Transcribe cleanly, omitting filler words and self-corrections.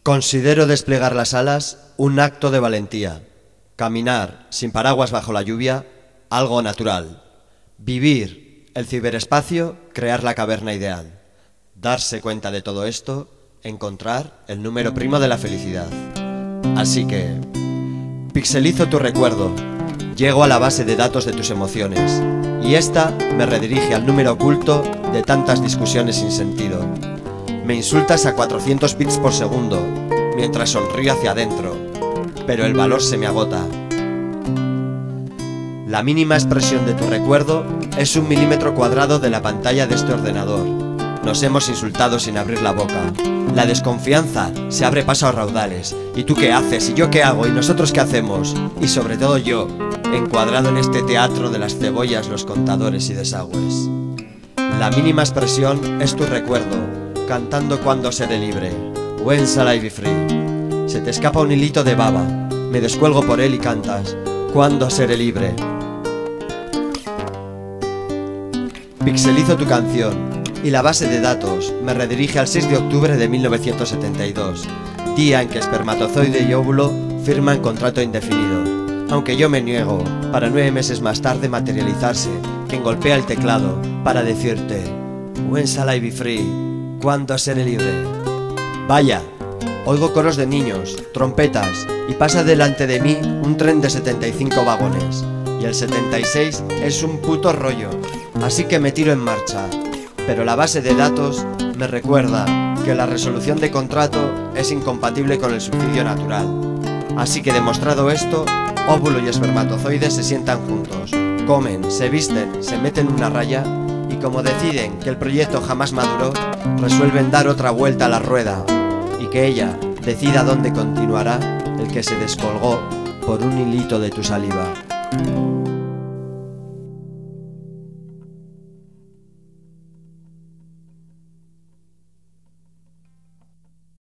Considero desplegar las alas un acto de valentía. Caminar sin paraguas bajo la lluvia, algo natural. Vivir el ciberespacio, crear la caverna ideal. Darse cuenta de todo esto, encontrar el número primo de la felicidad. Así que pixelizo tu recuerdo, llego a la base de datos de tus emociones, y esta me redirige al número oculto de tantas discusiones sin sentido. Me insultas a 400 bits por segundo, mientras sonrío hacia adentro, pero el valor se me agota. La mínima expresión de tu recuerdo es 1 milímetro cuadrado de la pantalla de este ordenador. Nos hemos insultado sin abrir la boca. La desconfianza se abre paso a raudales. ¿Y tú qué haces? ¿Y yo qué hago? ¿Y nosotros qué hacemos? Y sobre todo yo, encuadrado en este teatro de las cebollas, los contadores y desagües. La mínima expresión es tu recuerdo, cantando cuando seré libre. When shall I be free? Se te escapa un hilito de baba, me descuelgo por él y cantas. ¿Cuándo seré libre? Pixelizo tu canción y la base de datos me redirige al 6 de octubre de 1972, día en que espermatozoide y óvulo firman contrato indefinido. Aunque yo me niego, para 9 meses más tarde materializarse quien golpea el teclado para decirte When shall I be free? ¿Cuándo seré libre? Vaya, oigo coros de niños, trompetas, y pasa delante de mí un tren de 75 vagones, y el 76 es un puto rollo, así que me tiro en marcha. Pero la base de datos me recuerda que la resolución de contrato es incompatible con el suicidio natural. Así que demostrado esto, óvulo y espermatozoide se sientan juntos, comen, se visten, se meten una raya y como deciden que el proyecto jamás maduró, resuelven dar otra vuelta a la rueda y que ella decida dónde continuará el que se descolgó por un hilito de tu saliva.